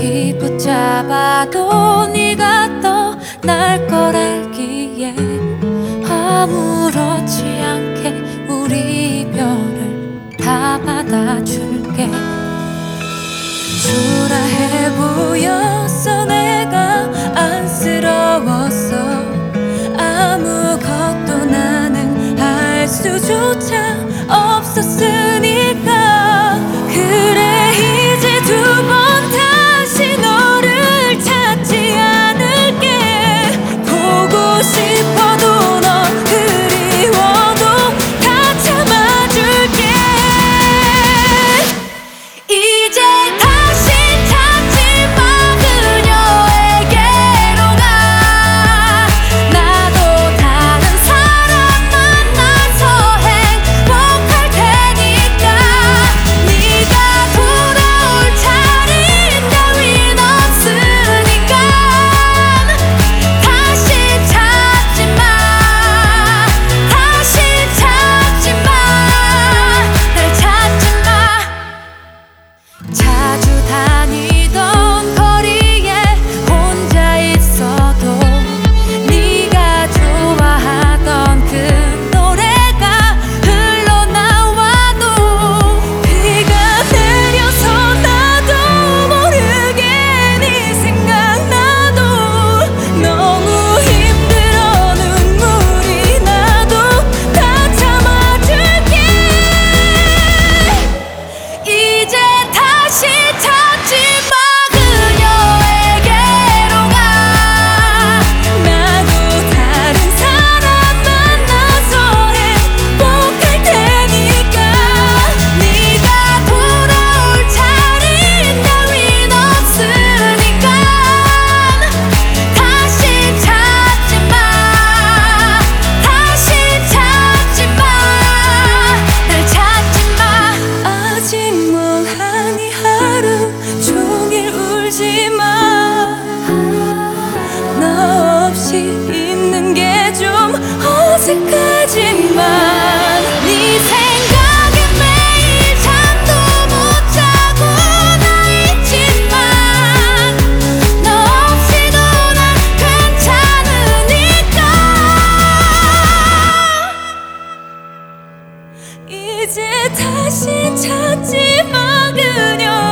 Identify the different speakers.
Speaker 1: 깊이 붙잡아도 네가 떠날 걸 알기에 아무렇지 않게 우리 별을 다 받아줄게. 초라해 보였어. 내가 안쓰러웠어. 아무것도 나는 할 수조차 없었으니까. 그래 이제 두 번 다시 너를 찾지 않을게. 보고 싶어도 넌 그리워도 다 참아줄게. 이제 다시 찾지 마. 그녀에게로 가. 나도 다른 사람 만나서 행복할 테니까. 네가 돌아올 차린 따윈 없으니까. 다시 찾지 마. 다시 찾지 마. 날 찾지 마. 자주 다니던 거리에 혼자 있어도 네가 좋아하던 그 노래가 흘러나와도 비가 내려서 나도 모르게 네 생각나도 너무 힘들어 눈물이 나도 다 참아줄게. 이제 다시 찾지 마. 그녀에게로 가. 나도 다른 사람 만나서 행복할 테니까. 네가 돌아올 차린 따윈 없으니까. 다시 찾지 마. 다시 찾지 마. 날 찾지 마. 아직 멍하니 하루 종일 울지 마. 너 없이 있는 게 좀 어색하지만 네 생각에 매일 잠도 못 자고 나 있지만 너 없이도 난 괜찮으니까. 이제 다시 찾지 마. 그녀